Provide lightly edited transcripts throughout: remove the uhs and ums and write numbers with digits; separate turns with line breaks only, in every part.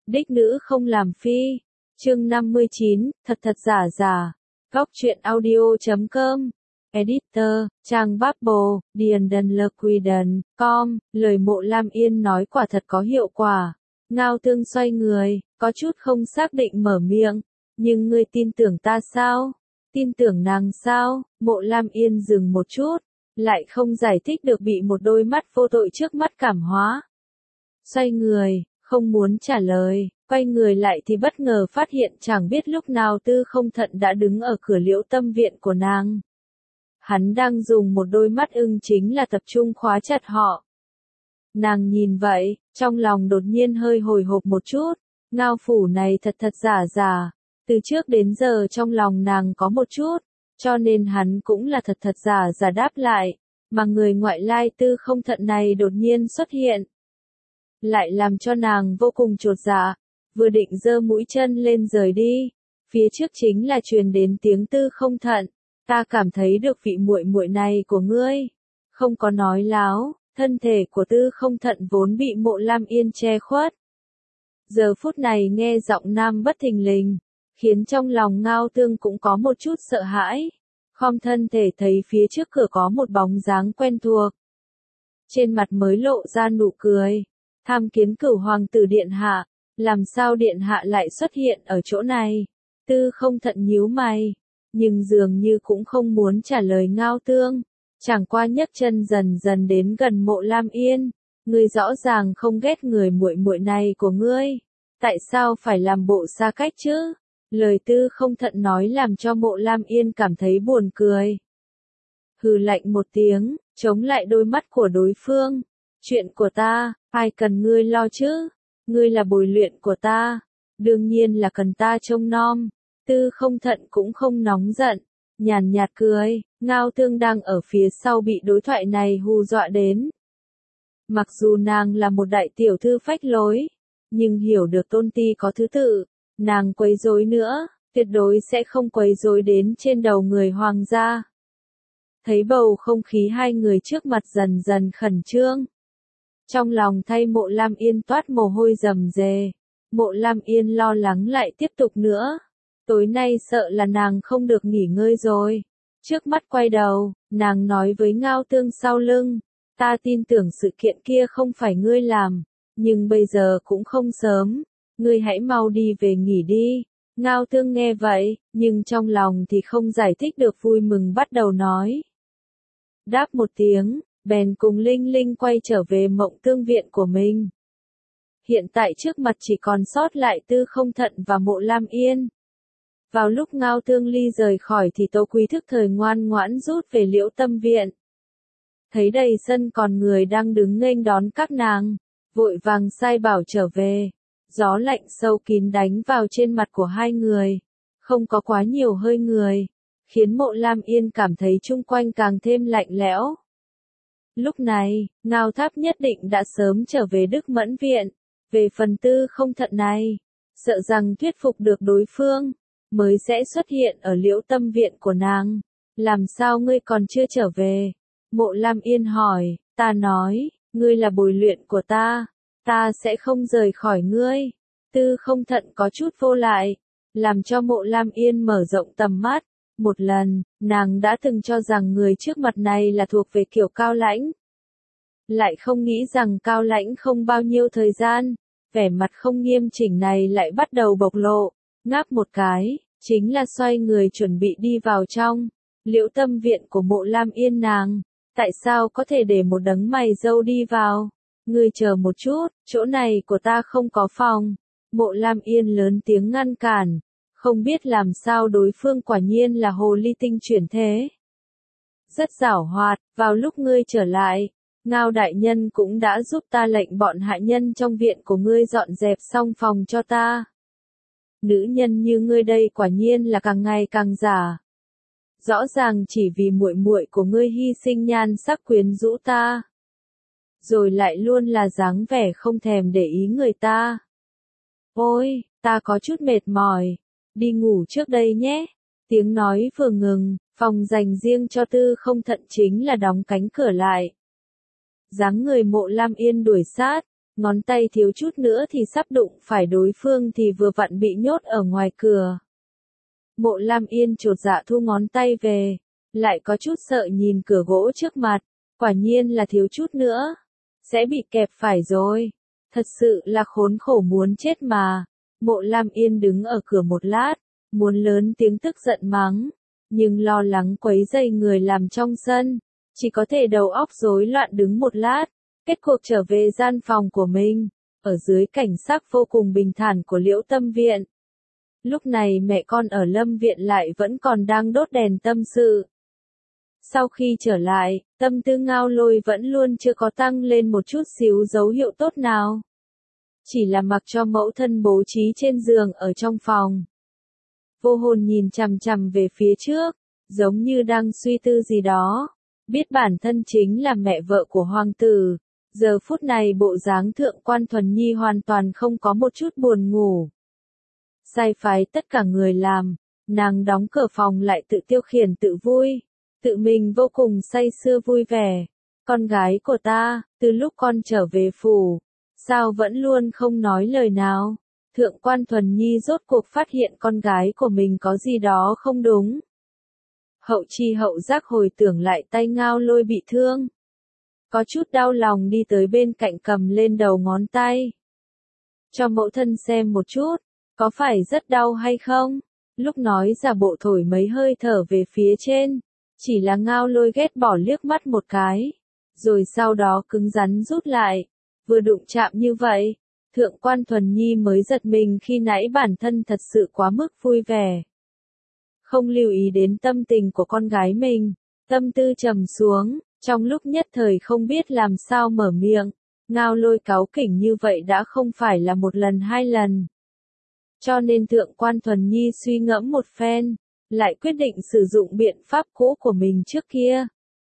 Đích nữ không làm phi. Chương 59, thật thật giả giả. Góc truyện audio.com. Editor, trang Bubble, com. Lời Mộ Lam Yên nói quả thật có hiệu quả. Ngao Tương xoay người, có chút không xác định mở miệng. Nhưng ngươi tin tưởng ta sao? Tin tưởng nàng sao? Mộ Lam Yên dừng một chút, lại không giải thích được bị một đôi mắt vô tội trước mắt cảm hóa. Xoay người, không muốn trả lời, quay người lại thì bất ngờ phát hiện chẳng biết lúc nào Tư Không Thận đã đứng ở cửa Liễu Tâm viện của nàng. Hắn đang dùng một đôi mắt ưng chính là tập trung khóa chặt họ. Nàng nhìn vậy, trong lòng đột nhiên hơi hồi hộp một chút, Ngao phủ này thật thật giả giả, từ trước đến giờ trong lòng nàng có một chút, cho nên hắn cũng là thật thật giả giả đáp lại, mà người ngoại lai Tư Không Thận này đột nhiên xuất hiện. Lại làm cho nàng vô cùng chột dạ, vừa định giơ mũi chân lên rời đi, phía trước chính là truyền đến tiếng Tư Không Thận, ta cảm thấy được vị muội muội này của ngươi, không có nói láo, thân thể của Tư Không Thận vốn bị Mộ Lam Yên che khuất. Giờ phút này nghe giọng nam bất thình lình, khiến trong lòng Ngao Tương cũng có một chút sợ hãi, khom thân thể thấy phía trước cửa có một bóng dáng quen thuộc. Trên mặt mới lộ ra nụ cười. Tham kiến Cửu hoàng tử điện hạ, làm sao điện hạ lại xuất hiện ở chỗ này? Tư Không Thận nhíu mày, nhưng dường như cũng không muốn trả lời Ngao Tương, chẳng qua nhấc chân dần dần đến gần Mộ Lam Yên, ngươi rõ ràng không ghét người muội muội này của ngươi, tại sao phải làm bộ xa cách chứ? Lời Tư Không Thận nói làm cho Mộ Lam Yên cảm thấy buồn cười. Hừ lạnh một tiếng, chống lại đôi mắt của đối phương. Chuyện của ta, ai cần ngươi lo chứ? Ngươi là bồi luyện của ta, đương nhiên là cần ta trông nom. Tư Không Thận cũng không nóng giận, nhàn nhạt cười, Ngao Tương đang ở phía sau bị đối thoại này hù dọa đến. Mặc dù nàng là một đại tiểu thư phách lối, nhưng hiểu được tôn ti có thứ tự, nàng quấy rối nữa, tuyệt đối sẽ không quấy rối đến trên đầu người hoàng gia. Thấy bầu không khí hai người trước mặt dần dần khẩn trương. Trong lòng thay Mộ Lam Yên toát mồ hôi rầm rề, Mộ Lam Yên lo lắng lại tiếp tục nữa. Tối nay sợ là nàng không được nghỉ ngơi rồi. Trước mắt quay đầu, nàng nói với Ngao Tương sau lưng, ta tin tưởng sự kiện kia không phải ngươi làm, nhưng bây giờ cũng không sớm, ngươi hãy mau đi về nghỉ đi. Ngao Tương nghe vậy, nhưng trong lòng thì không giải thích được vui mừng bắt đầu nói. Đáp một tiếng, bèn cùng Linh Linh quay trở về Mộng Tương viện của mình. Hiện tại trước mặt chỉ còn sót lại Tư Không Thận và Mộ Lam Yên. Vào lúc Ngao Tương Ly rời khỏi thì Tố Quý thức thời ngoan ngoãn rút về Liễu Tâm viện. Thấy đầy sân còn người đang đứng nghênh đón các nàng, vội vàng sai bảo trở về. Gió lạnh sâu kín đánh vào trên mặt của hai người, không có quá nhiều hơi người, khiến Mộ Lam Yên cảm thấy chung quanh càng thêm lạnh lẽo. Lúc này, Ngao Tháp nhất định đã sớm trở về Đức Mẫn viện. Về phần Tư Không Thận này, sợ rằng thuyết phục được đối phương, mới sẽ xuất hiện ở Liễu Tâm viện của nàng. Làm sao ngươi còn chưa trở về? Mộ Lam Yên hỏi, ta nói, ngươi là bồi luyện của ta sẽ không rời khỏi ngươi. Tư Không Thận có chút vô lại, làm cho Mộ Lam Yên mở rộng tầm mắt. Một lần, nàng đã từng cho rằng người trước mặt này là thuộc về kiểu Cao Lãnh. Lại không nghĩ rằng Cao Lãnh không bao nhiêu thời gian, vẻ mặt không nghiêm chỉnh này lại bắt đầu bộc lộ, ngáp một cái, chính là xoay người chuẩn bị đi vào trong Liễu Tâm viện của Mộ Lam Yên nàng. Tại sao có thể để một đấng mày râu đi vào? Ngươi chờ một chút, chỗ này của ta không có phòng. Mộ Lam Yên lớn tiếng ngăn cản. Không biết làm sao đối phương quả nhiên là hồ ly tinh chuyển thế. Rất giảo hoạt, vào lúc ngươi trở lại, Ngao đại nhân cũng đã giúp ta lệnh bọn hạ nhân trong viện của ngươi dọn dẹp xong phòng cho ta. Nữ nhân như ngươi đây quả nhiên là càng ngày càng giả. Rõ ràng chỉ vì muội muội của ngươi hy sinh nhan sắc quyến rũ ta. Rồi lại luôn là dáng vẻ không thèm để ý người ta. Ôi, ta có chút mệt mỏi. Đi ngủ trước đây nhé. Tiếng nói vừa ngừng, phòng dành riêng cho Tư Không Thận chính là đóng cánh cửa lại. Dáng người Mộ Lam Yên đuổi sát, ngón tay thiếu chút nữa thì sắp đụng phải đối phương thì vừa vặn bị nhốt ở ngoài cửa. Mộ Lam Yên chột dạ thu ngón tay về, lại có chút sợ nhìn cửa gỗ trước mặt, quả nhiên là thiếu chút nữa, sẽ bị kẹp phải rồi, thật sự là khốn khổ muốn chết mà. Mộ Lam Yên đứng ở cửa một lát, muốn lớn tiếng tức giận mắng, nhưng lo lắng quấy rầy người làm trong sân, chỉ có thể đầu óc rối loạn đứng một lát, kết cuộc trở về gian phòng của mình, ở dưới cảnh sắc vô cùng bình thản của Liễu Tâm Viện. Lúc này mẹ con ở Lâm Viện lại vẫn còn đang đốt đèn tâm sự. Sau khi trở lại, tâm tư Ngao Lôi vẫn luôn chưa có tăng lên một chút xíu dấu hiệu tốt nào. Chỉ là mặc cho mẫu thân bố trí trên giường ở trong phòng. Vô hồn nhìn chằm chằm về phía trước, giống như đang suy tư gì đó. Biết bản thân chính là mẹ vợ của hoàng tử. Giờ phút này bộ dáng Thượng Quan Thuần Nhi hoàn toàn không có một chút buồn ngủ. Sai phái tất cả người làm, nàng đóng cửa phòng lại tự tiêu khiển tự vui. Tự mình vô cùng say sưa vui vẻ. Con gái của ta, từ lúc con trở về phủ, sao vẫn luôn không nói lời nào? Thượng Quan Thuần Nhi rốt cuộc phát hiện con gái của mình có gì đó không đúng. Hậu chi hậu giác hồi tưởng lại tay Ngao Lôi bị thương. Có chút đau lòng đi tới bên cạnh cầm lên đầu ngón tay. Cho mẫu thân xem một chút, có phải rất đau hay không? Lúc nói giả bộ thổi mấy hơi thở về phía trên, chỉ là Ngao Lôi ghét bỏ liếc mắt một cái, rồi sau đó cứng rắn rút lại, vừa đụng chạm như vậy. Thượng Quan Thuần Nhi mới giật mình khi nãy bản thân thật sự quá mức vui vẻ. Không lưu ý đến tâm tình của con gái mình, tâm tư trầm xuống, trong lúc nhất thời không biết làm sao mở miệng. Ngao Lôi cáu kỉnh như vậy đã không phải là một lần hai lần. Cho nên Thượng Quan Thuần Nhi suy ngẫm một phen, lại quyết định sử dụng biện pháp cũ của mình trước kia.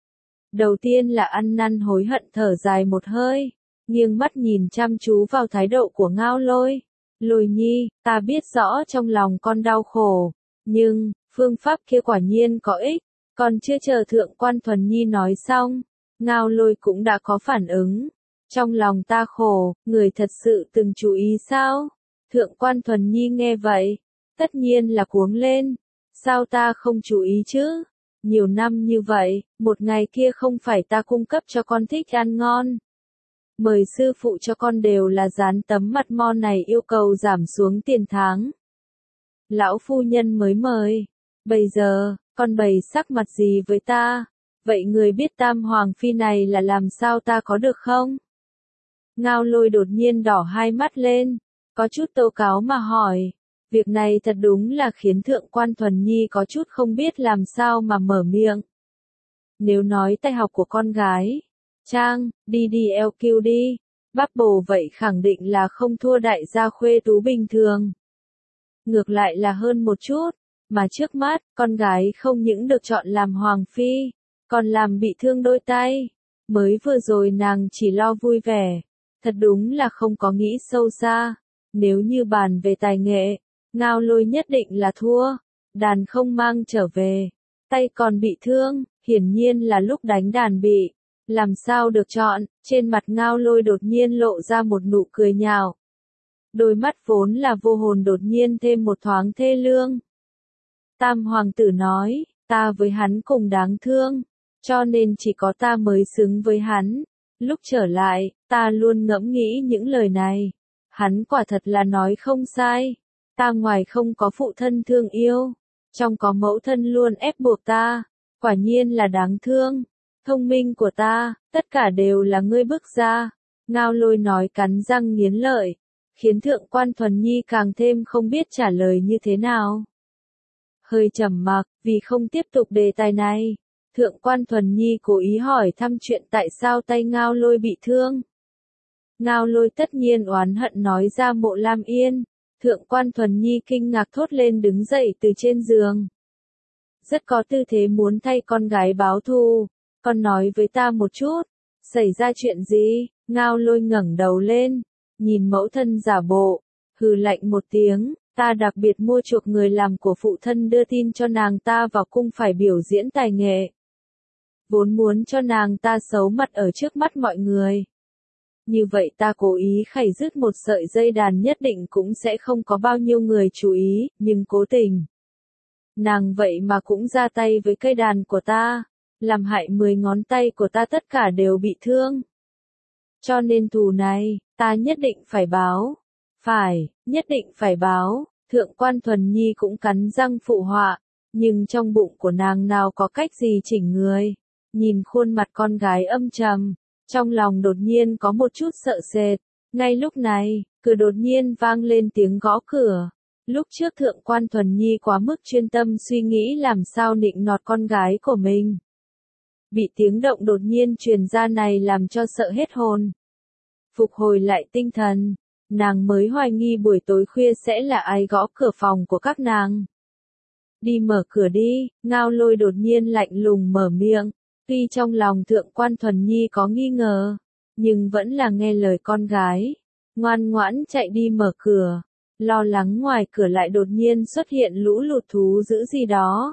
Đầu tiên là ăn năn hối hận thở dài một hơi, nghiêng mắt nhìn chăm chú vào thái độ của Ngao Lôi. Lôi Nhi, ta biết rõ trong lòng con đau khổ, nhưng, phương pháp kia quả nhiên có ích. Còn chưa chờ Thượng Quan Thuần Nhi nói xong, Ngao Lôi cũng đã có phản ứng. Trong lòng ta khổ, người thật sự từng chú ý sao? Thượng Quan Thuần Nhi nghe vậy, tất nhiên là cuống lên. Sao ta không chú ý chứ? Nhiều năm như vậy, một ngày kia không phải ta cung cấp cho con thích ăn ngon. Mời sư phụ cho con đều là dán tấm mặt mo này yêu cầu giảm xuống tiền tháng. Lão phu nhân mới mời. Bây giờ, con bày sắc mặt gì với ta? Vậy người biết Tam Hoàng Phi này là làm sao ta có được không? Ngao Lôi đột nhiên đỏ hai mắt lên, có chút tố cáo mà hỏi. Việc này thật đúng là khiến Thượng Quan Thuần Nhi có chút không biết làm sao mà mở miệng. Nếu nói tay học của con gái, Trang, DDLQ đi, Bubble vậy khẳng định là không thua đại gia Khuê Tú bình thường. Ngược lại là hơn một chút, mà trước mắt, con gái không những được chọn làm Hoàng Phi, còn làm bị thương đôi tay. Mới vừa rồi nàng chỉ lo vui vẻ, thật đúng là không có nghĩ sâu xa. Nếu như bàn về tài nghệ, Ngao Lôi nhất định là thua, đàn không mang trở về, tay còn bị thương, hiển nhiên là lúc đánh đàn bị, làm sao được chọn. Trên mặt Ngao Lôi đột nhiên lộ ra một nụ cười nhạo. Đôi mắt vốn là vô hồn đột nhiên thêm một thoáng thê lương. Tam hoàng tử nói, ta với hắn cùng đáng thương, cho nên chỉ có ta mới xứng với hắn. Lúc trở lại, ta luôn ngẫm nghĩ những lời này. Hắn quả thật là nói không sai. Ta ngoài không có phụ thân thương yêu, trong có mẫu thân luôn ép buộc ta, quả nhiên là đáng thương. Thông minh của ta, tất cả đều là ngươi bức ra. Ngao Lôi nói cắn răng nghiến lợi, khiến Thượng Quan Thuần Nhi càng thêm không biết trả lời như thế nào. Hơi trầm mặc, vì không tiếp tục đề tài này, Thượng Quan Thuần Nhi cố ý hỏi thăm chuyện tại sao tay Ngao Lôi bị thương. Ngao Lôi tất nhiên oán hận nói ra Mộ Lam Yên. Thượng Quan Thuần Nhi kinh ngạc thốt lên đứng dậy từ trên giường. Rất có tư thế muốn thay con gái báo thù. Con nói với ta một chút, xảy ra chuyện gì? Ngao Lôi ngẩng đầu lên, nhìn mẫu thân giả bộ, hừ lạnh một tiếng, ta đặc biệt mua chuộc người làm của phụ thân đưa tin cho nàng ta vào cung phải biểu diễn tài nghệ. Vốn muốn cho nàng ta xấu mặt ở trước mắt mọi người. Như vậy ta cố ý khảy rứt một sợi dây đàn nhất định cũng sẽ không có bao nhiêu người chú ý, nhưng cố tình. Nàng vậy mà cũng ra tay với cây đàn của ta, làm hại 10 ngón tay của ta tất cả đều bị thương. Cho nên thù này, ta nhất định phải báo. Phải, nhất định phải báo. Thượng quan Thuần Nhi cũng cắn răng phụ họa, nhưng trong bụng của nàng nào có cách gì chỉnh người. Nhìn khuôn mặt con gái âm trầm, trong lòng đột nhiên có một chút sợ sệt. Ngay lúc này, cửa đột nhiên vang lên tiếng gõ cửa. Lúc trước Thượng quan Thuần Nhi quá mức chuyên tâm suy nghĩ làm sao nịnh nọt con gái của mình. Bị tiếng động đột nhiên truyền ra này làm cho sợ hết hồn. Phục hồi lại tinh thần, nàng mới hoài nghi buổi tối khuya sẽ là ai gõ cửa phòng của các nàng. Đi mở cửa đi, Ngao Lôi đột nhiên lạnh lùng mở miệng. Tuy trong lòng Thượng quan Thuần Nhi có nghi ngờ, nhưng vẫn là nghe lời con gái. Ngoan ngoãn chạy đi mở cửa, lo lắng ngoài cửa lại đột nhiên xuất hiện lũ lụt thú dữ gì đó.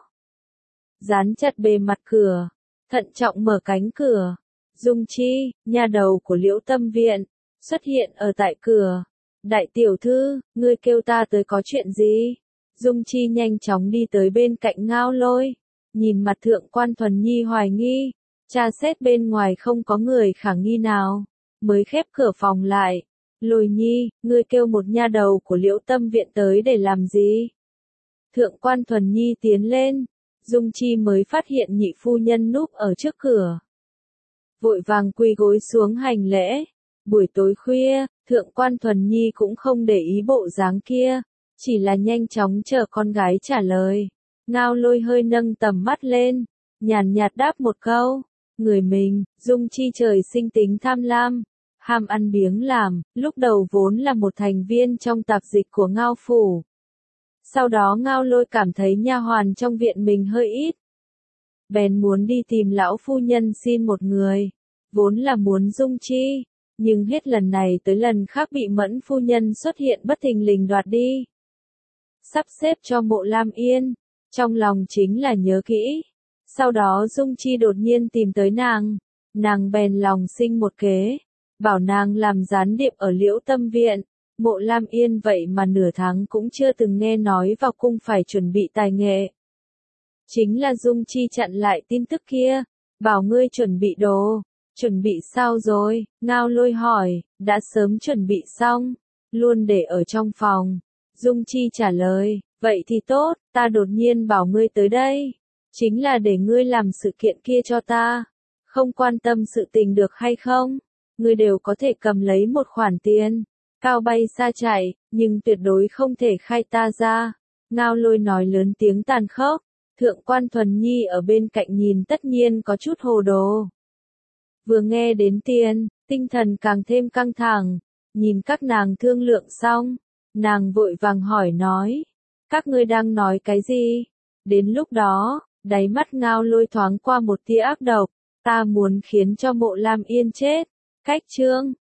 Dán chặt bề mặt cửa, thận trọng mở cánh cửa. Dung Chi, nha đầu của Liễu Tâm Viện, xuất hiện ở tại cửa. Đại tiểu thư, ngươi kêu ta tới có chuyện gì? Dung Chi nhanh chóng đi tới bên cạnh Ngao Lôi, nhìn mặt Thượng quan Thuần Nhi hoài nghi, tra xét bên ngoài không có người khả nghi nào, mới khép cửa phòng lại. Lôi Nhi, ngươi kêu một nha đầu của Liễu Tâm Viện tới để làm gì? Thượng quan Thuần Nhi tiến lên, Dung Chi mới phát hiện nhị phu nhân núp ở trước cửa. Vội vàng quỳ gối xuống hành lễ. Buổi tối khuya, Thượng quan Thuần Nhi cũng không để ý bộ dáng kia, chỉ là nhanh chóng chờ con gái trả lời. Ngao Lôi hơi nâng tầm mắt lên, nhàn nhạt đáp một câu. Người mình, Dung Chi trời sinh tính tham lam, ham ăn biếng làm, lúc đầu vốn là một thành viên trong tạp dịch của Ngao phủ. Sau đó Ngao Lôi cảm thấy nha hoàn trong viện mình hơi ít. Bèn muốn đi tìm lão phu nhân xin một người, vốn là muốn Dung Chi, nhưng hết lần này tới lần khác bị Mẫn phu nhân xuất hiện bất thình lình đoạt đi. Sắp xếp cho Mộ Lam Yên, trong lòng chính là nhớ kỹ. Sau đó Dung Chi đột nhiên tìm tới nàng bèn lòng sinh một kế, bảo nàng làm gián điệp ở Liễu Tâm Viện. Mộ Lam Yên vậy mà nửa tháng cũng chưa từng nghe nói vào cung phải chuẩn bị tài nghệ. Chính là Dung Chi chặn lại tin tức kia, bảo ngươi chuẩn bị đồ. Chuẩn bị sao rồi? Ngao Lôi hỏi, đã sớm chuẩn bị xong, luôn để ở trong phòng. Dung Chi trả lời, vậy thì tốt, ta đột nhiên bảo ngươi tới đây, chính là để ngươi làm sự kiện kia cho ta. Không quan tâm sự tình được hay không, ngươi đều có thể cầm lấy một khoản tiền, cao bay xa chạy, nhưng tuyệt đối không thể khai ta ra. Ngao Lôi nói lớn tiếng tàn khốc, Thượng quan Thuần Nhi ở bên cạnh nhìn tất nhiên có chút hồ đồ. Vừa nghe đến tiền, tinh thần càng thêm căng thẳng, nhìn các nàng thương lượng xong, nàng vội vàng hỏi nói, các ngươi đang nói cái gì? Đến lúc đó, đáy mắt Ngao Lôi thoáng qua một tia ác độc, ta muốn khiến cho Mộ Lam Yên chết. Cách chương